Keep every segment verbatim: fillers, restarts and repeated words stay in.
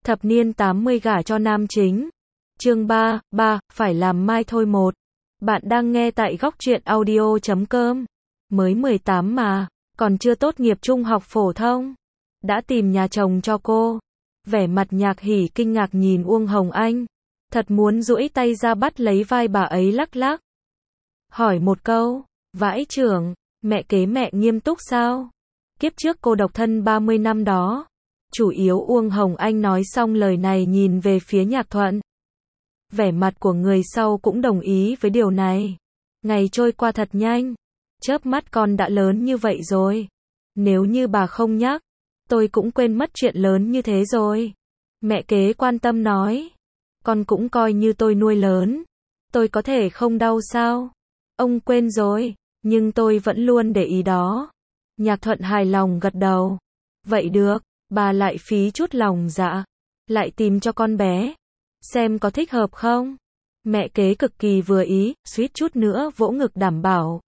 Thập niên tám mươi gả cho nam chính. Chương ba, ba, phải làm mai thôi một. Bạn đang nghe tại góc truyện audio chấm com. Mới mười tám mà, còn chưa tốt nghiệp trung học phổ thông. Đã tìm nhà chồng cho cô. Vẻ mặt Nhạc Hỉ kinh ngạc nhìn Uông Hồng Anh. Thật muốn duỗi tay ra bắt lấy vai bà ấy lắc lắc. Hỏi một câu, vãi chưởng, mẹ kế mẹ nghiêm túc sao? Kiếp trước cô độc thân ba mươi năm đó. Chủ yếu Uông Hồng Anh nói xong lời này nhìn về phía Nhạc Thuận. Vẻ mặt của người sau cũng đồng ý với điều này. Ngày trôi qua thật nhanh. Chớp mắt con đã lớn như vậy rồi. Nếu như bà không nhắc, tôi cũng quên mất chuyện lớn như thế rồi. Mẹ kế quan tâm nói. Con cũng coi như tôi nuôi lớn. Tôi có thể không đau sao? Ông quên rồi, nhưng tôi vẫn luôn để ý đó. Nhạc Thuận hài lòng gật đầu. Vậy được, bà lại phí chút lòng dạ. Lại tìm cho con bé. Xem có thích hợp không? Mẹ kế cực kỳ vừa ý, suýt chút nữa vỗ ngực đảm bảo.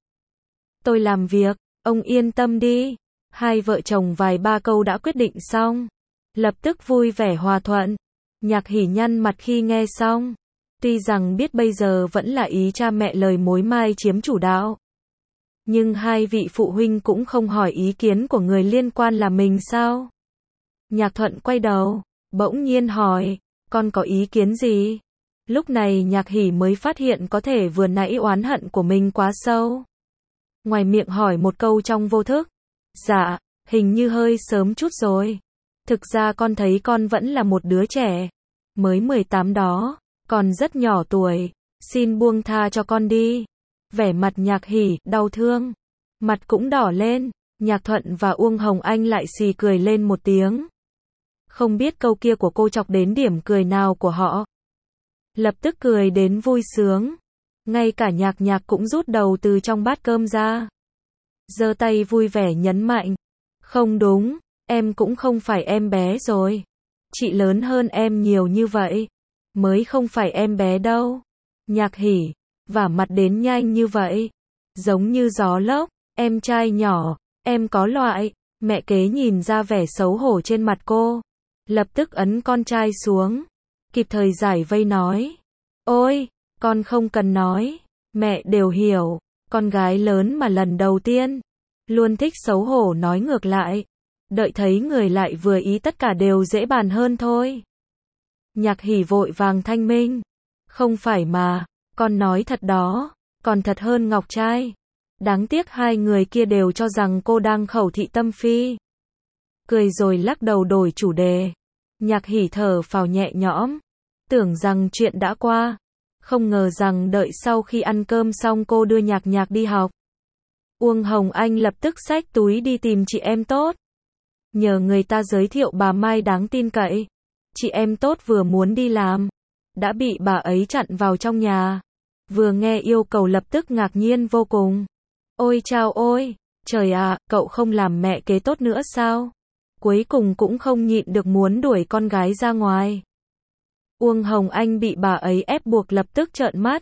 Tôi làm việc, ông yên tâm đi. Hai vợ chồng vài ba câu đã quyết định xong. Lập tức vui vẻ hòa thuận. Nhạc Hỉ nhăn mặt khi nghe xong. Tuy rằng biết bây giờ vẫn là ý cha mẹ lời mối mai chiếm chủ đạo. Nhưng hai vị phụ huynh cũng không hỏi ý kiến của người liên quan là mình sao? Nhạc Thuận quay đầu, bỗng nhiên hỏi, con có ý kiến gì? Lúc này Nhạc Hỉ mới phát hiện có thể vừa nãy oán hận của mình quá sâu. Ngoài miệng hỏi một câu trong vô thức. Dạ, hình như hơi sớm chút rồi. Thực ra con thấy con vẫn là một đứa trẻ. Mới mười tám đó, còn rất nhỏ tuổi. Xin buông tha cho con đi. Vẻ mặt Nhạc Hỉ, đau thương. Mặt cũng đỏ lên. Nhạc Thuận và Uông Hồng Anh lại xì cười lên một tiếng. Không biết câu kia của cô chọc đến điểm cười nào của họ. Lập tức cười đến vui sướng. Ngay cả Nhạc Nhạc cũng rút đầu từ trong bát cơm ra. Giơ tay vui vẻ nhấn mạnh. Không đúng, em cũng không phải em bé rồi. Chị lớn hơn em nhiều như vậy. Mới không phải em bé đâu. Nhạc Hỉ, vả mặt đến nhanh như vậy. Giống như gió lốc, em trai nhỏ, em có loại. Mẹ kế nhìn ra vẻ xấu hổ trên mặt cô. Lập tức ấn con trai xuống. Kịp thời giải vây nói. Ôi, con không cần nói. Mẹ đều hiểu. Con gái lớn mà lần đầu tiên. Luôn thích xấu hổ nói ngược lại. Đợi thấy người lại vừa ý tất cả đều dễ bàn hơn thôi. Nhạc Hỉ vội vàng thanh minh. Không phải mà, con nói thật đó. Còn thật hơn Ngọc trai. Đáng tiếc hai người kia đều cho rằng cô đang khẩu thị tâm phi. Cười rồi lắc đầu đổi chủ đề. Nhạc Hỉ thở phào nhẹ nhõm. Tưởng rằng chuyện đã qua. Không ngờ rằng đợi sau khi ăn cơm xong cô đưa Nhạc Nhạc đi học. Uông Hồng Anh lập tức xách túi đi tìm chị em tốt. Nhờ người ta giới thiệu bà Mai đáng tin cậy. Chị em tốt vừa muốn đi làm. Đã bị bà ấy chặn vào trong nhà. Vừa nghe yêu cầu lập tức ngạc nhiên vô cùng. Ôi chao ôi, trời ạ, cậu không làm mẹ kế tốt nữa sao? Cuối cùng cũng không nhịn được muốn đuổi con gái ra ngoài. Uông Hồng Anh bị bà ấy ép buộc lập tức trợn mắt.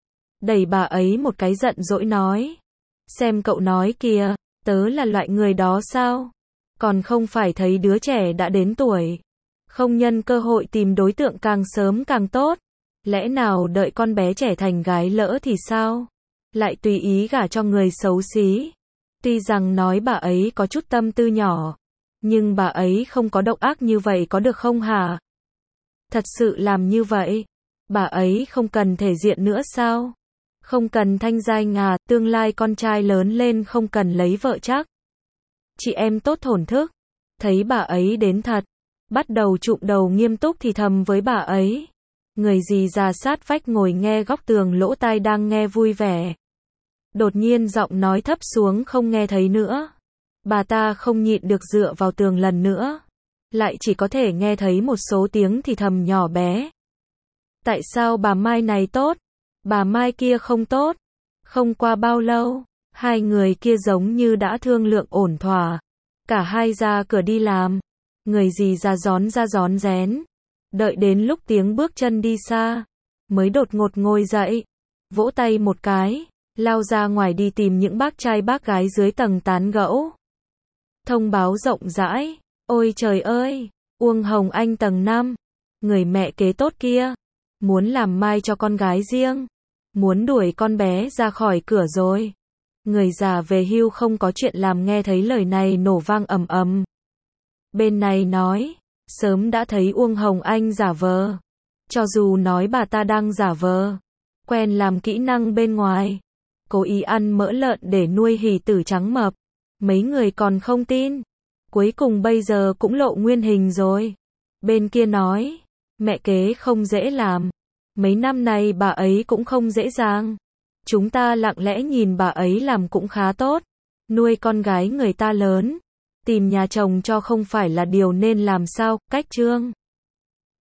Đẩy bà ấy một cái giận dỗi nói. Xem cậu nói kìa, tớ là loại người đó sao? Còn không phải thấy đứa trẻ đã đến tuổi. Không nhân cơ hội tìm đối tượng càng sớm càng tốt. Lẽ nào đợi con bé trẻ thành gái lỡ thì sao? Lại tùy ý gả cho người xấu xí. Tuy rằng nói bà ấy có chút tâm tư nhỏ. Nhưng bà ấy không có độc ác như vậy có được không hả? Thật sự làm như vậy. Bà ấy không cần thể diện nữa sao? Không cần thanh danh à, tương lai con trai lớn lên không cần lấy vợ chắc. Chị em tốt thổn thức. Thấy bà ấy đến thật. Bắt đầu chụm đầu nghiêm túc thì thầm với bà ấy. Người gì già sát vách ngồi nghe góc tường lỗ tai đang nghe vui vẻ. Đột nhiên giọng nói thấp xuống không nghe thấy nữa. Bà ta không nhịn được dựa vào tường lần nữa. Lại chỉ có thể nghe thấy một số tiếng thì thầm nhỏ bé. Tại sao bà Mai này tốt? Bà Mai kia không tốt. Không qua bao lâu, hai người kia giống như đã thương lượng ổn thỏa. Cả hai ra cửa đi làm. Người gì ra gión ra gión rén. Đợi đến lúc tiếng bước chân đi xa. Mới đột ngột ngồi dậy. Vỗ tay một cái. Lao ra ngoài đi tìm những bác trai bác gái dưới tầng tán gẫu. Thông báo rộng rãi. Ôi trời ơi! Uông Hồng Anh tầng năm. Người mẹ kế tốt kia, muốn làm mai cho con gái riêng, muốn đuổi con bé ra khỏi cửa rồi. Người già về hưu không có chuyện làm nghe thấy lời này nổ vang ầm ầm. Bên này nói, sớm đã thấy Uông Hồng Anh giả vờ. Cho dù nói bà ta đang giả vờ, quen làm kỹ năng bên ngoài, cố ý ăn mỡ lợn để nuôi hỷ tử trắng mập. Mấy người còn không tin. Cuối cùng bây giờ cũng lộ nguyên hình rồi. Bên kia nói, mẹ kế không dễ làm. Mấy năm nay bà ấy cũng không dễ dàng. Chúng ta lặng lẽ nhìn bà ấy làm cũng khá tốt. Nuôi con gái người ta lớn, tìm nhà chồng cho không phải là điều nên làm sao, cách Trương